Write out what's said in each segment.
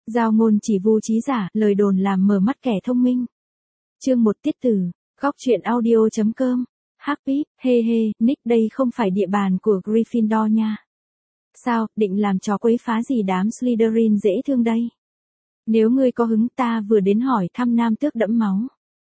Giao ngôn chỉ vu trí giả, lời đồn làm mờ mắt kẻ thông minh. Chương 1 tiết từ, góc truyện audio.com. Happy, Nick đây không phải địa bàn của Gryffindor nha. Sao, định làm trò quấy phá gì đám Slytherin dễ thương đây? Nếu ngươi có hứng ta vừa đến hỏi thăm nam tước đẫm máu.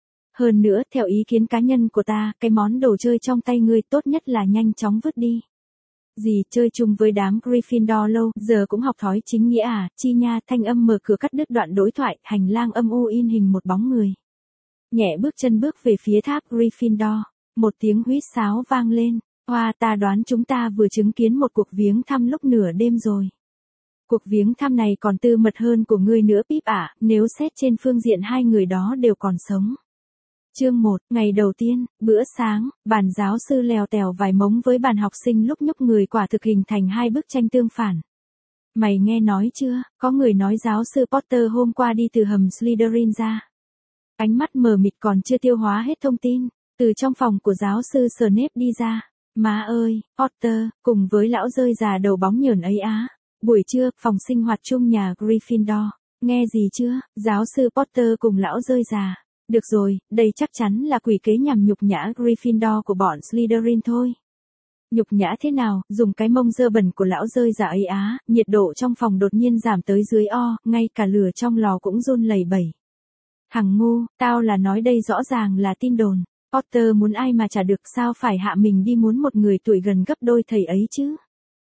Hơn nữa, theo ý kiến cá nhân của ta, cái món đồ chơi trong tay ngươi tốt nhất là nhanh chóng vứt đi. Gì, chơi chung với đám Gryffindor lâu, giờ cũng học thói chính nghĩa à, chi nha, thanh âm mở cửa cắt đứt đoạn đối thoại, hành lang âm u in hình một bóng người. Nhẹ bước chân bước về phía tháp Gryffindor, một tiếng huýt sáo vang lên, hoa ta đoán chúng ta vừa chứng kiến một cuộc viếng thăm lúc nửa đêm rồi. Cuộc viếng thăm này còn tư mật hơn của ngươi nữa Pip ạ, nếu xét trên phương diện hai người đó đều còn sống. Chương 1, ngày đầu tiên, bữa sáng, bàn giáo sư lèo tèo vài mống với bàn học sinh lúc nhúc người quả thực hình thành hai bức tranh tương phản. Mày nghe nói chưa, có người nói giáo sư Potter hôm qua đi từ hầm Slytherin ra. Ánh mắt mờ mịt còn chưa tiêu hóa hết thông tin, từ trong phòng của giáo sư Snape đi ra. Má ơi, Potter, cùng với lão rơi già đầu bóng nhờn ấy á. Buổi trưa, phòng sinh hoạt chung nhà Gryffindor. Nghe gì chưa, giáo sư Potter cùng lão rơi già. Được rồi, đây chắc chắn là quỷ kế nhằm nhục nhã Gryffindor của bọn Slytherin thôi. Nhục nhã thế nào, dùng cái mông dơ bẩn của lão rơi già ấy á, nhiệt độ trong phòng đột nhiên giảm tới dưới o, ngay cả lửa trong lò cũng run lẩy bẩy. Thằng ngu, tao là nói đây rõ ràng là tin đồn. Potter muốn ai mà chả được sao phải hạ mình đi muốn một người tuổi gần gấp đôi thầy ấy chứ.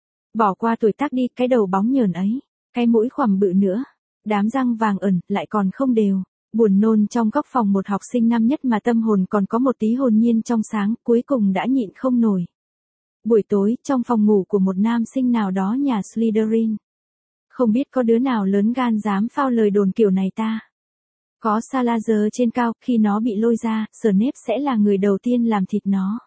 Bỏ qua tuổi tác đi, cái đầu bóng nhờn ấy, cái mũi khoằm bự nữa, đám răng vàng ẩn, lại còn không đều. Buồn nôn trong góc phòng một học sinh năm nhất mà tâm hồn còn có một tí hồn nhiên trong sáng, cuối cùng đã nhịn không nổi. Buổi tối, trong phòng ngủ của một nam sinh nào đó nhà Slytherin. Không biết có đứa nào lớn gan dám phao lời đồn kiểu này ta. Có Salazar trên cao, khi nó bị lôi ra, Snape sẽ là người đầu tiên làm thịt nó.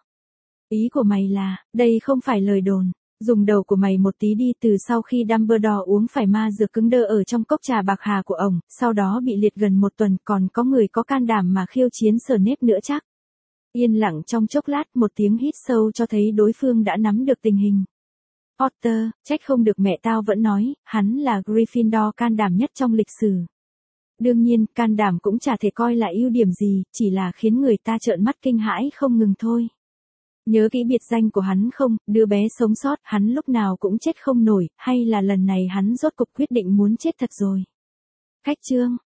Ý của mày là, đây không phải lời đồn. Dùng đầu của mày một tí đi, từ sau khi Dumbledore uống phải ma dược cứng đơ ở trong cốc trà bạc hà của ổng, sau đó bị liệt gần một tuần, còn có người có can đảm mà khiêu chiến Snape nữa chắc. Yên lặng trong chốc lát, một tiếng hít sâu cho thấy đối phương đã nắm được tình hình. Potter, trách không được mẹ tao vẫn nói, hắn là Gryffindor can đảm nhất trong lịch sử. Đương nhiên, can đảm cũng chả thể coi là ưu điểm gì, chỉ là khiến người ta trợn mắt kinh hãi không ngừng thôi. Nhớ kỹ biệt danh của hắn không, đứa bé sống sót, hắn lúc nào cũng chết không nổi, hay là lần này hắn rốt cục quyết định muốn chết thật rồi. Khách chương,